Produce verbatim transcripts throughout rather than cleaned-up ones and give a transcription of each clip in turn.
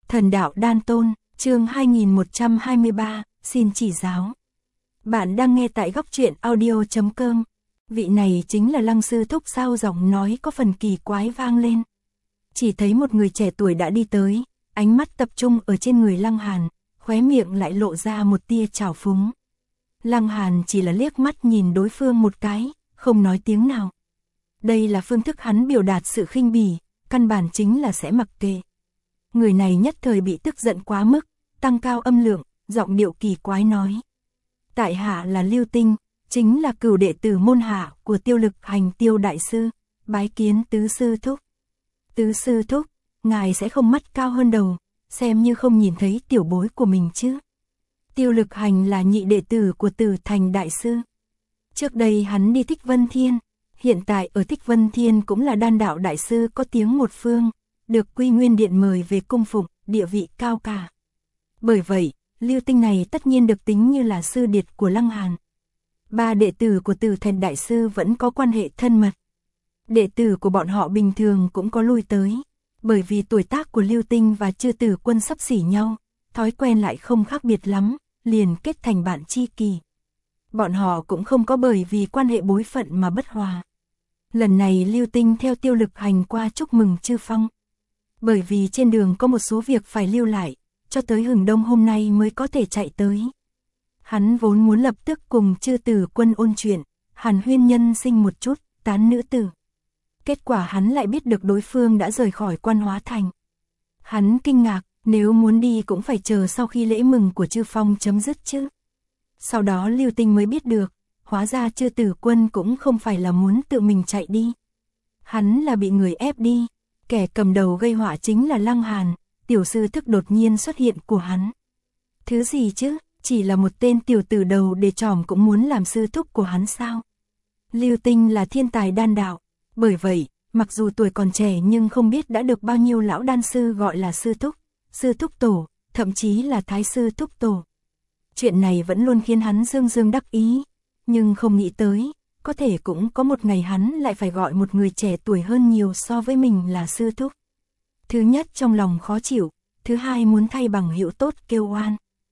Thần đạo đan tôn, chương hai nghìn một trăm hai mươi ba, xin chỉ giáo. Bạn đang nghe tại góc truyện audio chấm com. Vị này chính là Lăng sư thúc sao? Giọng nói có phần kỳ quái vang lên. Chỉ thấy một người trẻ tuổi đã đi tới, ánh mắt tập trung ở trên người Lăng Hàn, khóe miệng lại lộ ra một tia trào phúng. Lăng Hàn chỉ là liếc mắt nhìn đối phương một cái, không nói tiếng nào. Đây là phương thức hắn biểu đạt sự khinh bỉ, căn bản chính là sẽ mặc kệ. Người này nhất thời bị tức giận quá mức, tăng cao âm lượng, giọng điệu kỳ quái nói. Tại hạ là Lưu Tinh, chính là cửu đệ tử môn hạ của Tiêu Lực Hành Tiêu đại sư, bái kiến tứ sư thúc. Tứ sư thúc, ngài sẽ không mắt cao hơn đầu, xem như không nhìn thấy tiểu bối của mình chứ. Tiêu Lực Hành là nhị đệ tử của Tử Thành đại sư. Trước đây hắn đi Thích Vân Thiên, hiện tại ở Thích Vân Thiên cũng là đan đạo đại sư có tiếng một phương, được Quy Nguyên Điện mời về cung phụng, địa vị cao cả. Bởi vậy, Lưu Tinh này tất nhiên được tính như là sư điệt của Lăng Hàn. Ba đệ tử của Tử Thành đại sư vẫn có quan hệ thân mật. Đệ tử của bọn họ bình thường cũng có lui tới, bởi vì tuổi tác của Lưu Tinh và Chư Tử Quân sắp xỉ nhau, thói quen lại không khác biệt lắm, liền kết thành bạn tri kỷ. Bọn họ cũng không có bởi vì quan hệ bối phận mà bất hòa. Lần này Lưu Tinh theo Tiêu Lực Hành qua chúc mừng Chư Phong. Bởi vì trên đường có một số việc phải lưu lại, cho tới hừng đông hôm nay mới có thể chạy tới. Hắn vốn muốn lập tức cùng Chư Tử Quân ôn chuyện, hàn huyên nhân sinh một chút, tán nữ tử. Kết quả hắn lại biết được đối phương đã rời khỏi Quan Hóa Thành. Hắn kinh ngạc, nếu muốn đi cũng phải chờ sau khi lễ mừng của Chư Phong chấm dứt chứ. Sau đó Lưu Tinh mới biết được, hóa ra Chư Tử Quân cũng không phải là muốn tự mình chạy đi. Hắn là bị người ép đi, kẻ cầm đầu gây họa chính là Lăng Hàn, tiểu sư thức đột nhiên xuất hiện của hắn. Thứ gì chứ, chỉ là một tên tiểu tử đầu để tròm cũng muốn làm sư thúc của hắn sao? Lưu Tinh là thiên tài đan đạo, bởi vậy, mặc dù tuổi còn trẻ nhưng không biết đã được bao nhiêu lão đan sư gọi là sư thúc, sư thúc tổ, thậm chí là thái sư thúc tổ. Chuyện này vẫn luôn khiến hắn dương dương đắc ý, nhưng không nghĩ tới, có thể cũng có một ngày hắn lại phải gọi một người trẻ tuổi hơn nhiều so với mình là sư thúc. Thứ nhất trong lòng khó chịu, thứ hai muốn thay bằng hữu tốt kêu oan.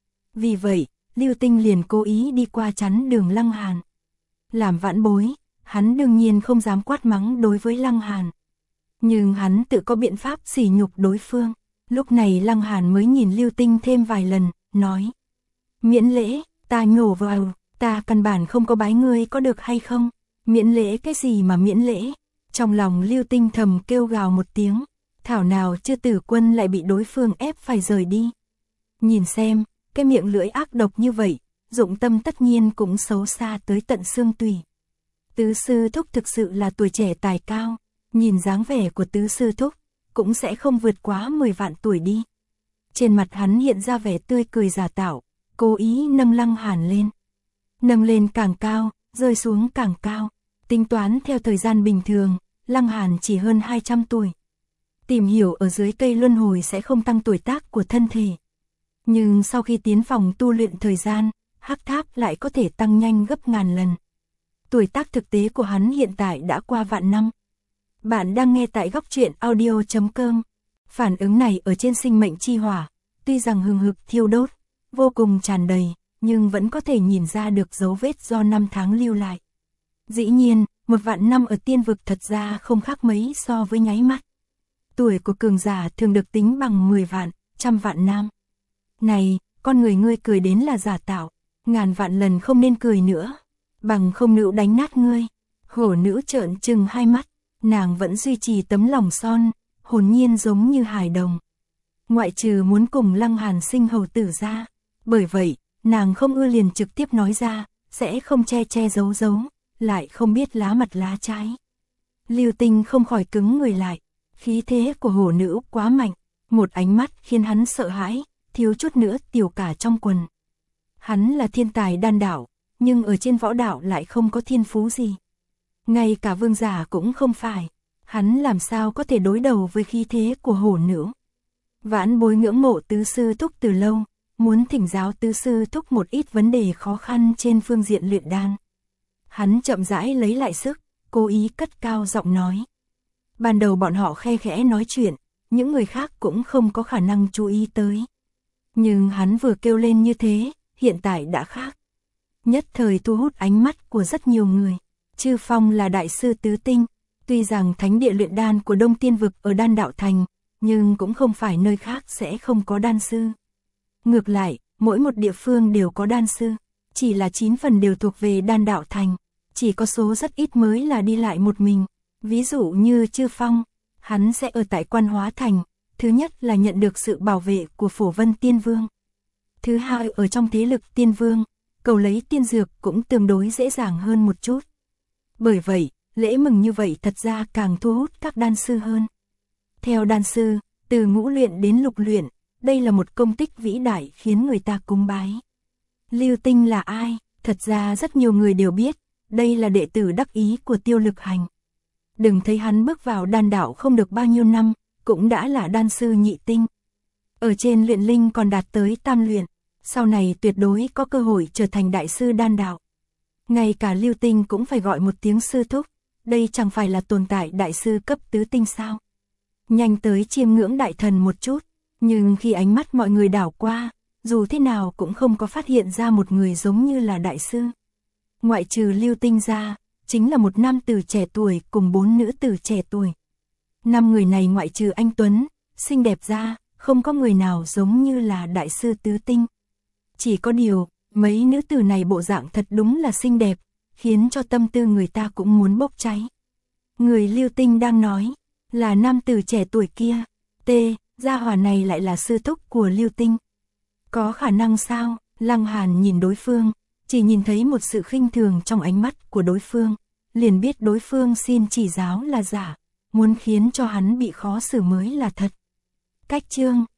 Vì vậy, Lưu Tinh liền cố ý đi qua chắn đường Lăng Hàn. Làm vãn bối, hắn đương nhiên không dám quát mắng đối với Lăng Hàn. Nhưng hắn tự có biện pháp sỉ nhục đối phương. Lúc này Lăng Hàn mới nhìn Lưu Tinh thêm vài lần, nói. Miễn lễ, ta nhổ vào, ta căn bản không có bái ngươi có được hay không? Miễn lễ cái gì mà miễn lễ? Trong lòng Lưu Tinh thầm kêu gào một tiếng, thảo nào Chư Tử Quân lại bị đối phương ép phải rời đi. Nhìn xem, cái miệng lưỡi ác độc như vậy, dụng tâm tất nhiên cũng xấu xa tới tận xương tủy. Tứ sư thúc thực sự là tuổi trẻ tài cao, nhìn dáng vẻ của tứ sư thúc, cũng sẽ không vượt quá mười vạn tuổi đi. Trên mặt hắn hiện ra vẻ tươi cười giả tạo, cố ý nâng Lăng Hàn lên. Nâng lên càng cao, rơi xuống càng cao. Tính toán theo thời gian bình thường, Lăng Hàn chỉ hơn hai trăm tuổi. Tìm hiểu ở dưới cây luân hồi sẽ không tăng tuổi tác của thân thể. Nhưng sau khi tiến phòng tu luyện thời gian, hắc tháp lại có thể tăng nhanh gấp ngàn lần. Tuổi tác thực tế của hắn hiện tại đã qua vạn năm. Bạn đang nghe tại góc truyện audio chấm com. Phản ứng này ở trên sinh mệnh chi hỏa, tuy rằng hừng hực thiêu đốt, vô cùng tràn đầy, nhưng vẫn có thể nhìn ra được dấu vết do năm tháng lưu lại. Dĩ nhiên, một vạn năm ở tiên vực thật ra không khác mấy so với nháy mắt. Tuổi của cường giả thường được tính bằng mười vạn, trăm vạn năm. Này, con người ngươi cười đến là giả tạo, ngàn vạn lần không nên cười nữa, bằng không nữ đánh nát ngươi. Hổ nữ trợn trừng hai mắt, nàng vẫn duy trì tấm lòng son, hồn nhiên giống như hài đồng. Ngoại trừ muốn cùng Lăng Hàn sinh hầu tử ra, bởi vậy, nàng không ưa liền trực tiếp nói ra, sẽ không che che giấu giấu, lại không biết lá mặt lá trái. Lưu Tinh không khỏi cứng người lại, khí thế của hổ nữ quá mạnh, một ánh mắt khiến hắn sợ hãi, thiếu chút nữa tiểu cả trong quần. Hắn là thiên tài đan đạo, nhưng ở trên võ đạo lại không có thiên phú gì. Ngay cả vương giả cũng không phải, hắn làm sao có thể đối đầu với khí thế của hổ nữ. Vãn bối ngưỡng mộ tứ sư thúc từ lâu, muốn thỉnh giáo tứ sư thúc một ít vấn đề khó khăn trên phương diện luyện đan. Hắn chậm rãi lấy lại sức, cố ý cất cao giọng nói. Ban đầu bọn họ khe khẽ nói chuyện, những người khác cũng không có khả năng chú ý tới. Nhưng hắn vừa kêu lên như thế, hiện tại đã khác. Nhất thời thu hút ánh mắt của rất nhiều người. Chư Phong là đại sư tứ tinh, tuy rằng thánh địa luyện đan của Đông Tiên Vực ở Đan Đạo Thành, nhưng cũng không phải nơi khác sẽ không có đan sư. Ngược lại, mỗi một địa phương đều có đan sư, chỉ là chín phần đều thuộc về Đan Đạo Thành, chỉ có số rất ít mới là đi lại một mình. Ví dụ như Chư Phong, hắn sẽ ở tại Quan Hóa Thành, thứ nhất là nhận được sự bảo vệ của Phổ Vân Tiên Vương. Thứ hai ở trong thế lực Tiên Vương, cầu lấy tiên dược cũng tương đối dễ dàng hơn một chút. Bởi vậy, lễ mừng như vậy thật ra càng thu hút các đan sư hơn. Theo đan sư, từ ngũ luyện đến lục luyện, đây là một công tích vĩ đại khiến người ta cúng bái. Lưu Tinh là ai? Thật ra rất nhiều người đều biết, đây là đệ tử đắc ý của Tiêu Lực Hành. Đừng thấy hắn bước vào đan đạo không được bao nhiêu năm, cũng đã là đan sư nhị tinh. Ở trên luyện linh còn đạt tới tam luyện, sau này tuyệt đối có cơ hội trở thành đại sư đan đạo. Ngay cả Lưu Tinh cũng phải gọi một tiếng sư thúc, đây chẳng phải là tồn tại đại sư cấp tứ tinh sao? Nhanh tới chiêm ngưỡng đại thần một chút, nhưng khi ánh mắt mọi người đảo qua, dù thế nào cũng không có phát hiện ra một người giống như là đại sư. Ngoại trừ Lưu Tinh ra, chính là một nam tử trẻ tuổi cùng bốn nữ tử trẻ tuổi. Năm người này ngoại trừ anh Tuấn, xinh đẹp ra, không có người nào giống như là đại sư tứ tinh. Chỉ có điều, mấy nữ tử này bộ dạng thật đúng là xinh đẹp, khiến cho tâm tư người ta cũng muốn bốc cháy. Người Lưu Tinh đang nói, là nam tử trẻ tuổi kia, T, gia hỏa này lại là sư thúc của Lưu Tinh. Có khả năng sao? Lăng Hàn nhìn đối phương, chỉ nhìn thấy một sự khinh thường trong ánh mắt của đối phương, liền biết đối phương xin chỉ giáo là giả, muốn khiến cho hắn bị khó xử mới là thật. Cách chương